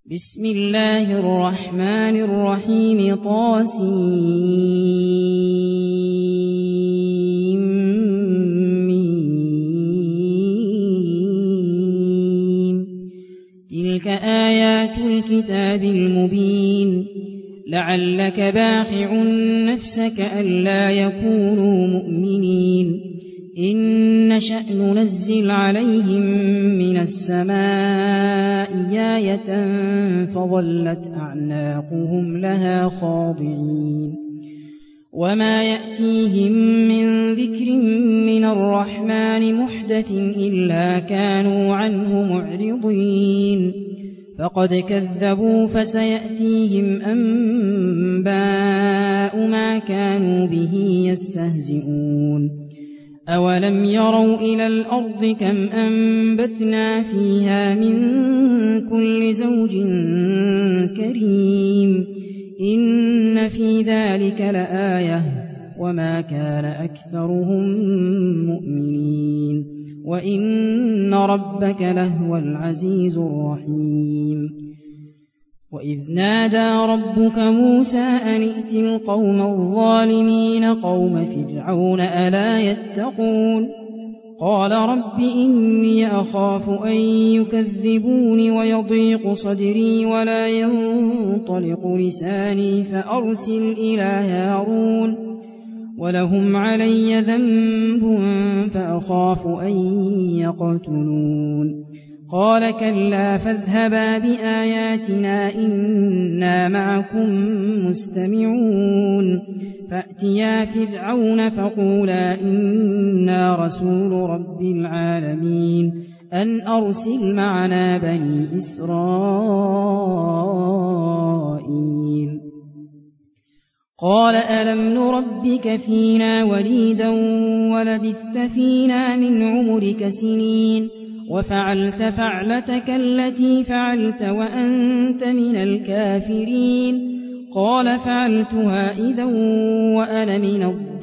بسم الله الرحمن الرحيم طاسيم تلك آيات الكتاب المبين لعلك باخع نفسك ألا يكونوا مؤمنين إن نشأ ننزل عليهم من السماء آية فظلت أعناقهم لها خاضعين وما يأتيهم من ذكر من الرحمن محدث إلا كانوا عنه معرضين فقد كذبوا فسيأتيهم أنباء ما كانوا به يستهزئون أولم يروا إلى الأرض كم أنبتنا فيها من كل زوج كريم إن في ذلك لآية وما كان أكثرهم مؤمنين وإن ربك لهو العزيز الرحيم وإذ نادى ربك موسى أن ائت القوم الظالمين قوم فرعون ألا يتقون قال رب إني أخاف أن يكذبون ويضيق صدري ولا ينطلق لساني فأرسل إلى هارون ولهم علي ذنب فأخاف أن يقتلون قال كلا فاذهبا بآياتنا إنا معكم مستمعون فأتيا فرعون فقولا إنا رسول رب العالمين أن أرسل معنا بني إسرائيل قال ألم نربك فينا وليدا ولبثت فينا من عمرك سنين وفعلت فعلتك التي فعلت وأنت من الكافرين قال فعلتها إذا وأنا من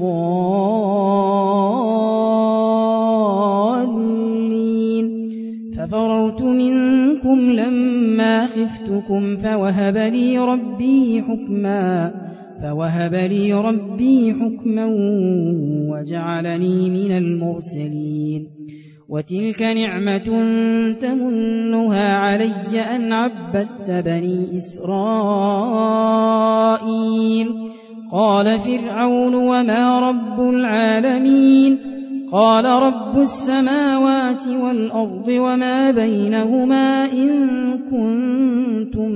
الضالين ففررت منكم لما خفتكم فوهب لي ربي حكما وجعلني من المرسلين وتلك نعمة تمنها علي أن عبدت بني إسرائيل قال فرعون وما رب العالمين قال رب السماوات والأرض وما بينهما إن كنتم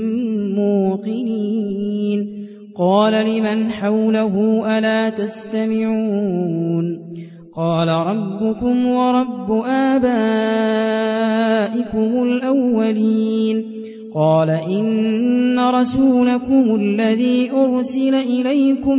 موقنين قال لمن حوله ألا تستمعون قال ربكم ورب آبائكم الأولين قال إن رسولكم الذي أرسل إليكم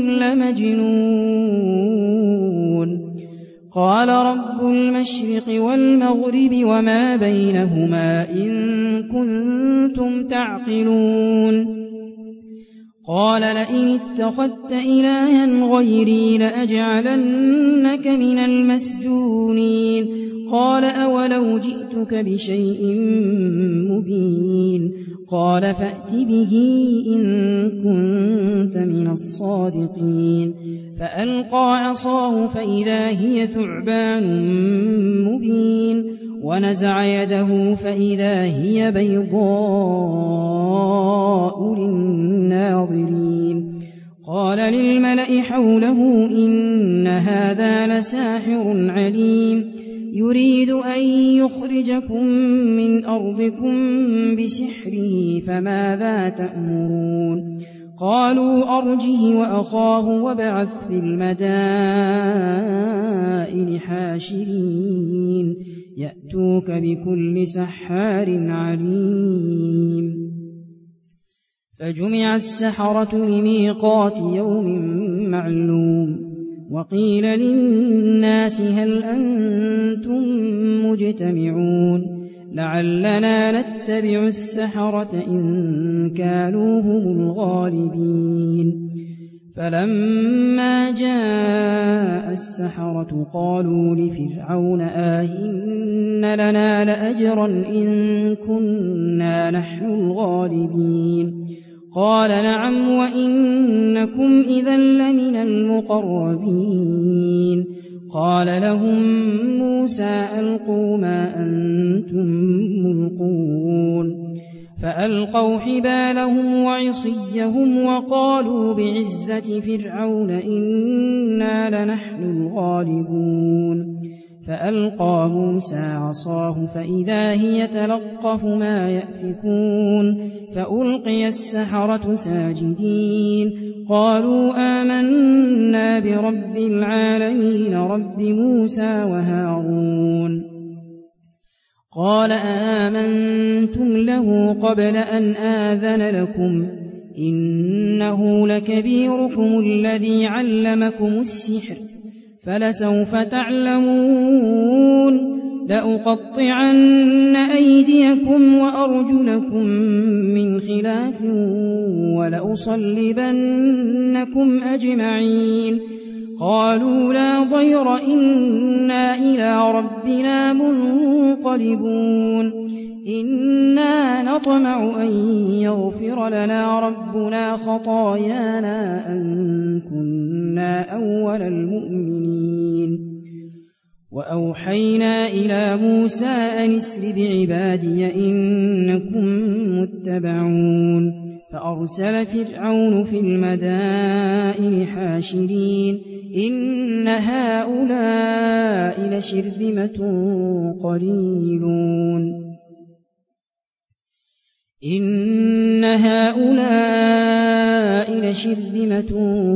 لمجنون قال رب المشرق والمغرب وما بينهما إن كنتم تعقلون قال لئن اتخذت إلها غيري لأجعلنك من المسجونين قال أولو جئتك بشيء مبين قال فأت به إن كنت من الصادقين فألقى عصاه فإذا هي ثعبان مبين ونزع يده فإذا هي بيضاء للناظرين قال للملأ حوله إن هذا لساحر عليم يريد أن يخرجكم من أرضكم بسحره فماذا تأمرون قالوا أرجه وأخاه وابعث في المدائن حاشرين يأتوك بكل سحار عليم فجمع السحرة لميقات يوم معلوم وقيل للناس هل أنتم مجتمعون لعلنا نتبع السحرة إن كانوا هم الغالبين فلما جاء السحرة قالوا لفرعون آئن لنا لأجرا إن كنا نحن الغالبين قال نعم وإنكم إذا لمن المقربين قال لهم موسى ألقوا ما أنتم ملقون فألقوا حبالهم وعصيهم وقالوا بعزة فرعون إنا لنحن الغالبون فألقى موسى عصاه فإذا هي تلقف ما يأفكون فألقي السحرة ساجدين قالوا آمنا برب العالمين رب موسى وهارون قال آمنتم له قبل أن آذن لكم إنه لكبيركم الذي علمكم السحر فلسوف تعلمون لأقطعن أيديكم وأرجلكم من خلاف ولأصلبنكم أجمعين قالوا لا ضير إنا إلى ربنا منقلبون إنا نطمع أن يغفر لنا ربنا خطايانا أن كنا أول المؤمنين وأوحينا إلى موسى أن اسر بعبادي إنكم متبعون فأرسل فرعون في المدائن حاشرين إن هؤلاء لشرذمة قليلون إن هؤلاء لشرذمة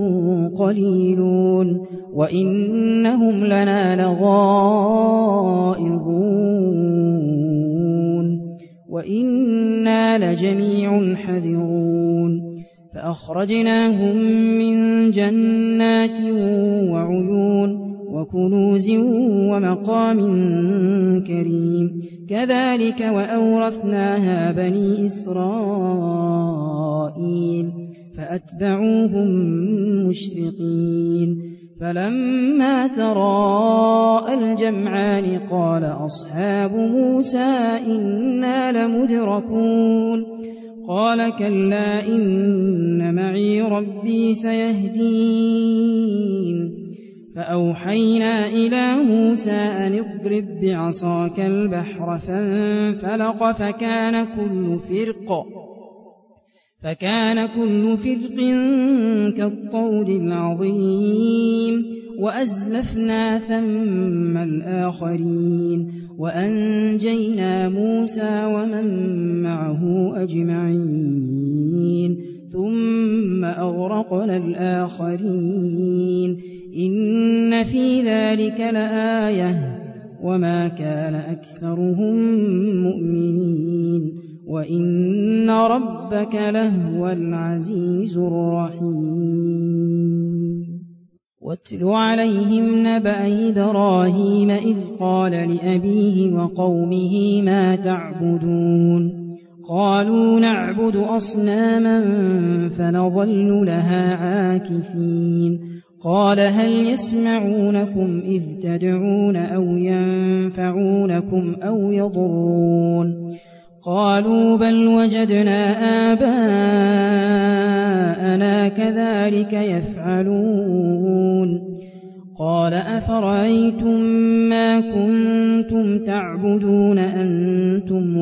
قليلون وإنهم لنا لغائظون وإنا لجميع حذرون فأخرجناهم من جنات وعيون وكنوز ومقام كريم كذلك وأورثناها بني إسرائيل فأتبعوهم مشرقين فلما تراءى الجمعان قال أصحاب موسى إنا لمدركون قال كلا إن معي ربي سيهدين فأوحينا إلى موسى أن اضرب بعصاك البحر فانفلق فكان كل فرق كالطود العظيم وأزلفنا ثم الآخرين وأنجينا موسى ومن معه أجمعين ثم أغرقنا الآخرين إن في ذلك لآية وما كان أكثرهم مؤمنين وإن ربك لهو العزيز الرحيم واتل عليهم نبأ إبراهيم إذ قال لأبيه وقومه ما تعبدون قالوا نعبد أصناما فنظل لها عاكفين قال هل يسمعونكم إذ تدعون أو ينفعونكم أو يضرون قالوا بل وجدنا آباءنا كذلك يفعلون قال أفرأيتم ما كنتم تعبدون أنتم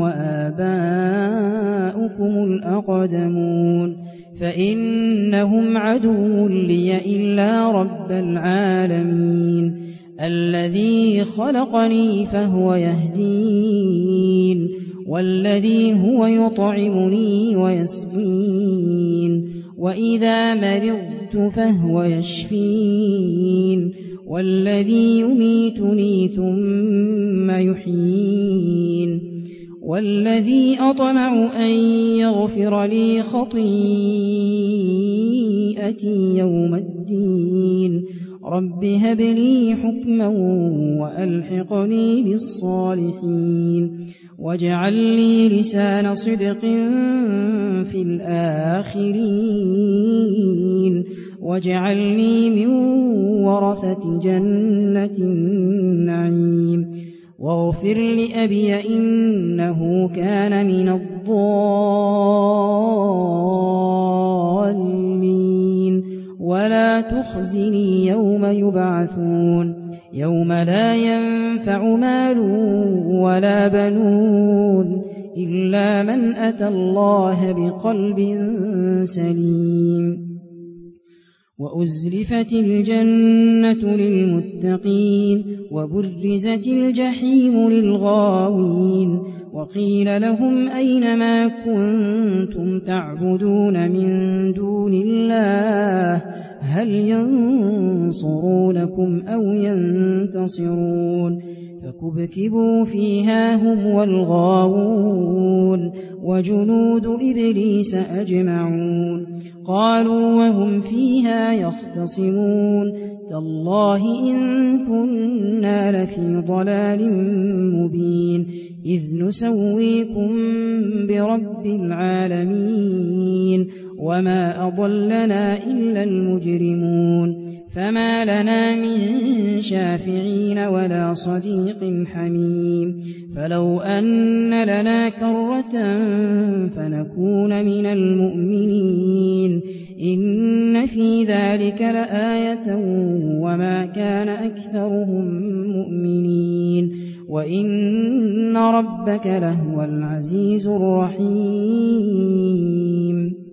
وآباؤكم الأقدمون فإنهم عدو لي إلا رب العالمين الذي خلقني فهو يهدين والذي هو يطعمني ويسقين وإذا مرضت فهو يشفين والذي يميتني ثم يحيين والذي أطمع أن يغفر لي خطيئتي يوم الدين رب هب لي حكما وألحقني بالصالحين واجعل لي لسان صدق في الآخرين واجعلني من ورثة جنة النعيم واغفر لأبي إنه كان من الضالين ولا تخزني يوم يبعثون يوم لا ينفع مال ولا بنون إلا من أتى الله بقلب سليم وأزلفت الجنة للمتقين وبرزت الجحيم للغاوين وقيل لهم أين ما كنتم تعبدون من دون الله هل ينصرونكم أو ينتصرون فكبكبوا فيها هم والغاوون وجنود إبليس أجمعون قالوا وهم فيها يختصمون تالله إن كنا لفي ضلال مبين إذ نسويكم برب العالمين وما أضلنا إلا المجرمون فما لنا من شافعين ولا صديق حميم فلو أن لنا كرة فنكون من المؤمنين إن في ذلك لآية وما كان أكثرهم مؤمنين وإن ربك لهو العزيز الرحيم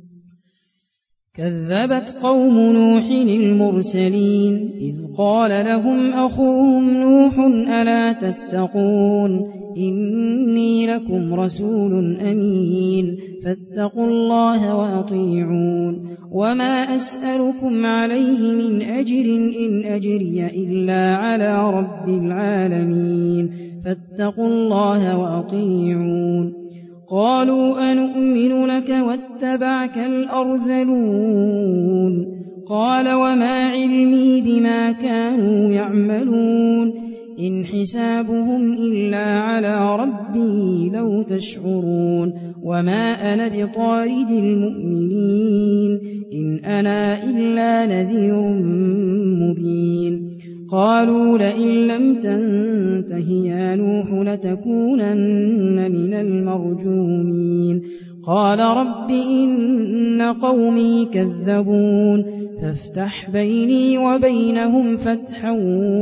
كذبت قوم نوح المرسلين إذ قال لهم أخوهم نوح ألا تتقون إني لكم رسول أمين فاتقوا الله وأطيعون وما أسألكم عليه من أجر إن أجري إلا على رب العالمين فاتقوا الله وأطيعون قالوا أنؤمن لك واتبعك الأرذلون قال وما علمي بما كانوا يعملون إن حسابهم إلا على ربي لو تشعرون وما أنا بطارد المؤمنين إن أنا إلا نذير مبين قالوا لئن لم تنته يا نوح لتكونن من المرجومين قال رب إن قومي كذبون فافتح بيني وبينهم فتحا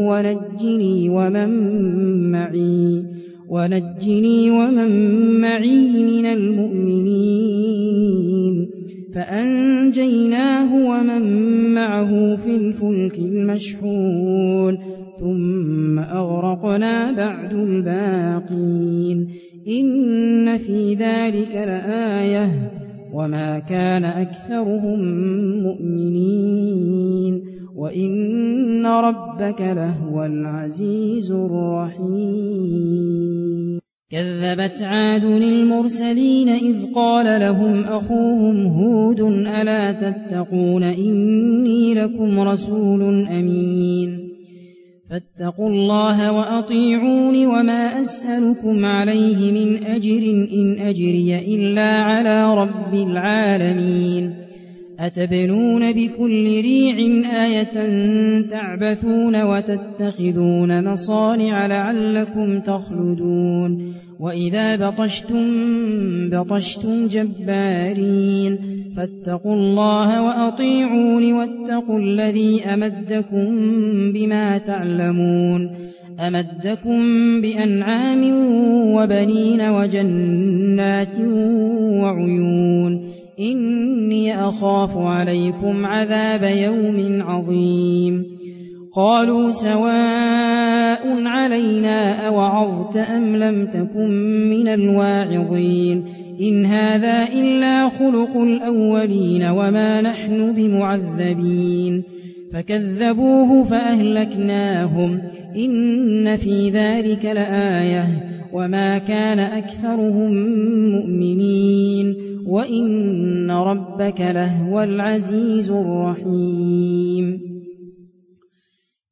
ونجني ومن معي من المؤمنين فأنجيناه ومن معه في الفلك المشحون ثم أغرقنا بعد الباقين إن في ذلك لآية وما كان أكثرهم مؤمنين وإن ربك لهو العزيز الرحيم كذبت عاد المرسلين إذ قال لهم أخوهم هود ألا تتقون إني لكم رسول أمين فاتقوا الله وأطيعون وما أسألكم عليه من أجر إن أجري إلا على رب العالمين أتبنون بكل ريع آية تعبثون وتتخذون مصانع لعلكم تخلدون وإذا بطشتم جبارين فاتقوا الله وأطيعون واتقوا الذي أمدكم بما تعلمون أمدكم بأنعام وبنين وجنات وعيون إني أخاف عليكم عذاب يوم عظيم قالوا سواء علينا أوعظت أم لم تكن من الواعظين إن هذا إلا خلق الأولين وما نحن بمعذبين فكذبوه فأهلكناهم إن في ذلك لآية وما كان أكثرهم مؤمنين وإن ربك لهو العزيز الرحيم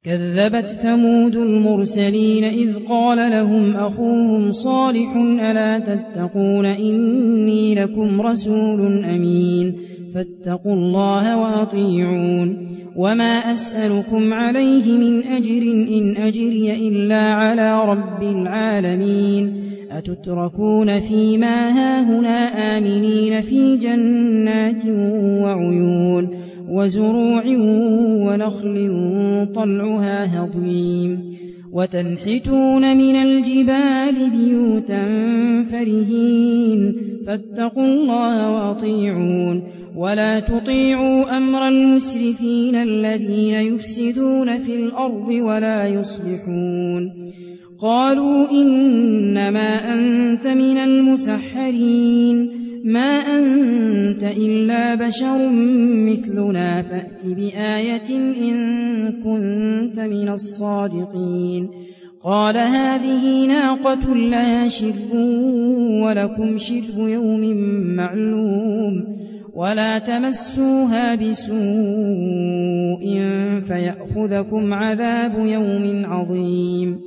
كذبت ثمود المرسلين إذ قال لهم أخوهم صالح ألا تتقون إني لكم رسول أمين فاتقوا الله وأطيعون وما أسألكم عليه من أجر إن أجري إلا على رب العالمين أتتركون فيما هاهنا آمنين في جنات وعيون وزروع ونخل طلعها هضيم وتنحتون من الجبال بيوتا فرهين فاتقوا الله وأطيعون ولا تطيعوا أمر المسرفين الذين يفسدون في الأرض ولا يصلحون قالوا إنما أنت من المسحرين ما أنت إلا بشر مثلنا فأت بآية إن كنت من الصادقين قال هذه ناقة لها شرب ولكم شرب يوم معلوم ولا تمسوها بسوء فيأخذكم عذاب يوم عظيم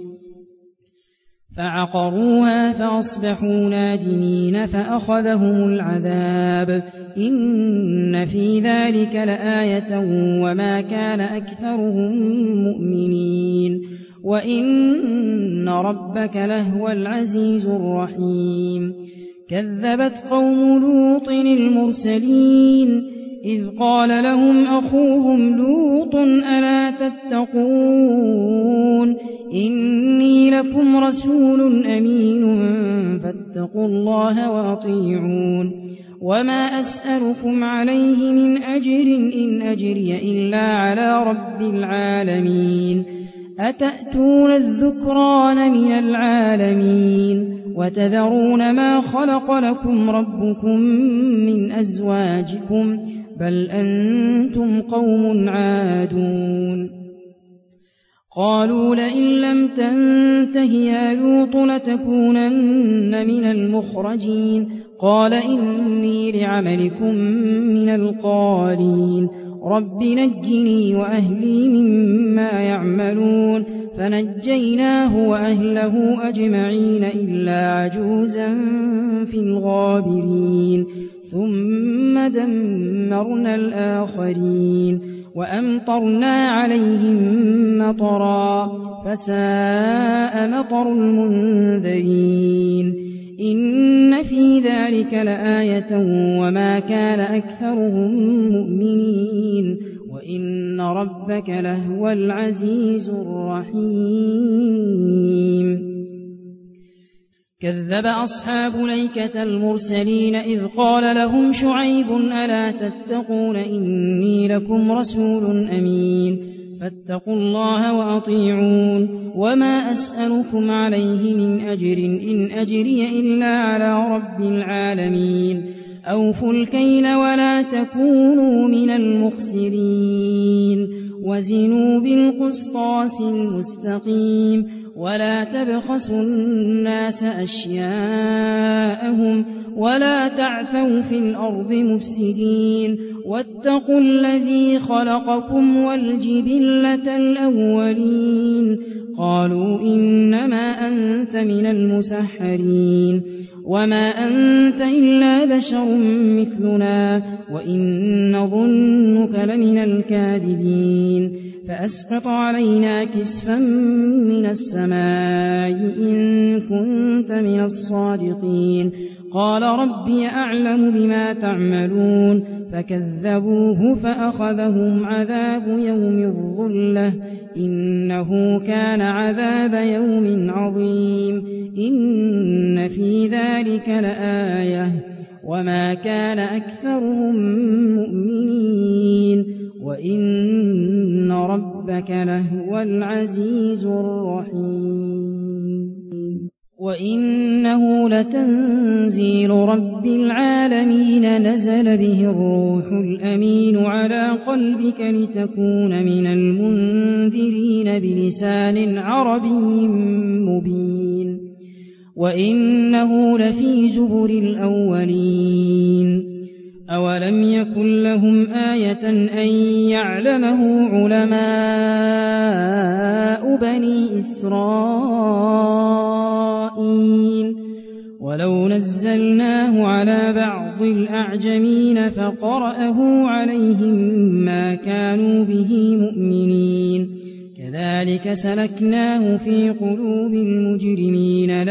فعقروها فأصبحوا نادمين فأخذهم العذاب إن في ذلك لآية وما كان أكثرهم مؤمنين وإن ربك لهو العزيز الرحيم كذبت قوم لوط المرسلين إذ قال لهم أخوهم لوط ألا تتقون إني لكم رسول أمين فاتقوا الله وأطيعون وما أسألكم عليه من أجر إن أجري إلا على رب العالمين أتأتون الذكران من العالمين وتذرون ما خلق لكم ربكم من أزواجكم بل أنتم قوم عادون قالوا لئن لم تنته يا لوط لتكونن من المخرجين قال إني لعملكم من القالين رب نجني وأهلي مما يعملون فنجيناه وأهله أجمعين إلا عجوزا في الغابرين ثم دمرنا الآخرين وأمطرنا عليهم مطرا فساء مطر المنذرين إن في ذلك لآية وما كان أكثرهم مؤمنين وإن ربك لهو العزيز الرحيم كذب أصحاب الأيكة المرسلين إذ قال لهم شعيب ألا تتقون إني لكم رسول أمين فاتقوا الله وأطيعون وما أسألكم عليه من أجر إن أجري إلا على رب العالمين أوفوا الكيل ولا تكونوا من المخسرين وزنوا بالقسطاس المستقيم ولا تبخسوا الناس أشياءهم ولا تعثوا في الأرض مفسدين واتقوا الذي خلقكم والجبلة الأولين قالوا إنما أنت من المسحرين وما أنت إلا بشر مثلنا وإن نظنك لمن الكاذبين فأسقط علينا كسفا من السماء إن كنت من الصادقين قال ربي أعلم بما تعملون فكذبوه فأخذهم عذاب يوم الظلة إنه كان عذاب يوم عظيم إن في ذلك لآية وما كان أكثرهم مؤمنين وإن ربك لهو العزيز الرحيم وإنه لتنزيل رب العالمين نزل به الروح الأمين على قلبك لتكون من المنذرين بلسان عربي مبين وإنه لفي زبر الأولين أولم يكن لهم آية آية أن يعلمه علماء بني إسرائيل ولو نزلناه على بعض الأعجمين فقرأه عليهم ما كانوا به مؤمنين كذلك سلكناه في قلوب المجرمين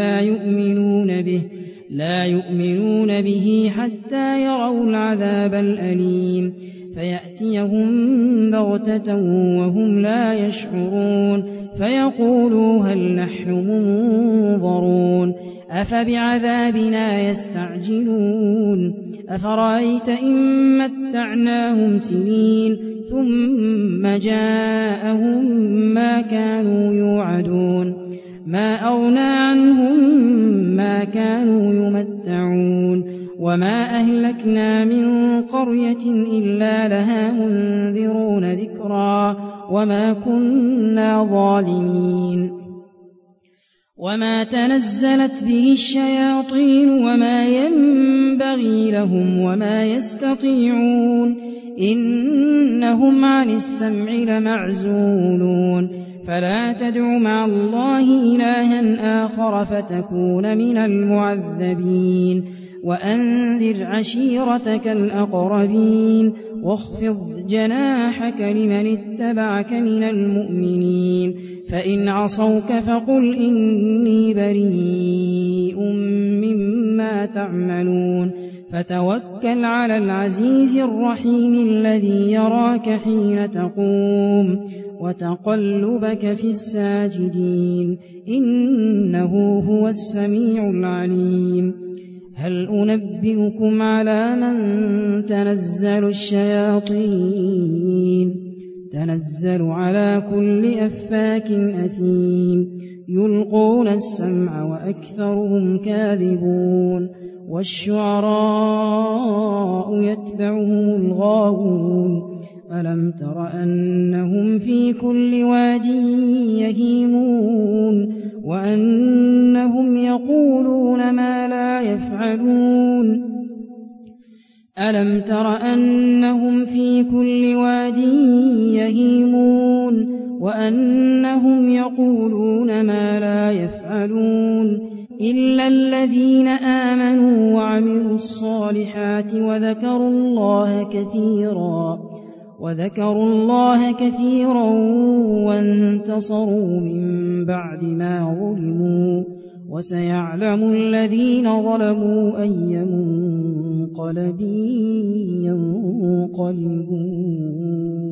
لا يؤمنون به حتى يروا العذاب الأليم فيأتيهم بغتة وهم لا يشعرون فيقولوا هل نحن منظرون أفبعذابنا يستعجلون أفرأيت إن متعناهم سنين ثم جاءهم ما كانوا يوعدون ما أغنى عنهم ما كانوا يمتعون وما أهلكنا من قرية إلا لها منذرون ذكرا وما كنا ظالمين وما تنزلت به الشياطين وما ينبغي لهم وما يستطيعون إنهم عن السمع لمعزولون فلا تدع مع الله إلها آخر فتكون من المعذبين وأنذر عشيرتك الأقربين واخفض جناحك لمن اتبعك من المؤمنين فإن عصوك فقل إني بريء مما تعملون فتوكل على العزيز الرحيم الذي يراك حين تقوم وتقلبك في الساجدين إنه هو السميع العليم هل أنبئكم على من تنزل الشياطين تنزل على كل أفاك أثيم يلقون السمع وأكثرهم كاذبون والشعراء يتبعهم الغاوون ألم تر أنهم في كل واد يهيمون وأنهم يقولون ما لا يفعلون ألم تر أنهم في كل واد يهيمون وأنهم يقولون ما لا يفعلون إلا الذين آمنوا وعملوا الصالحات وذكروا الله كثيرا وانتصروا من بعد ما ظلموا وسيعلم الذين ظلموا أي منقلب ينقلبون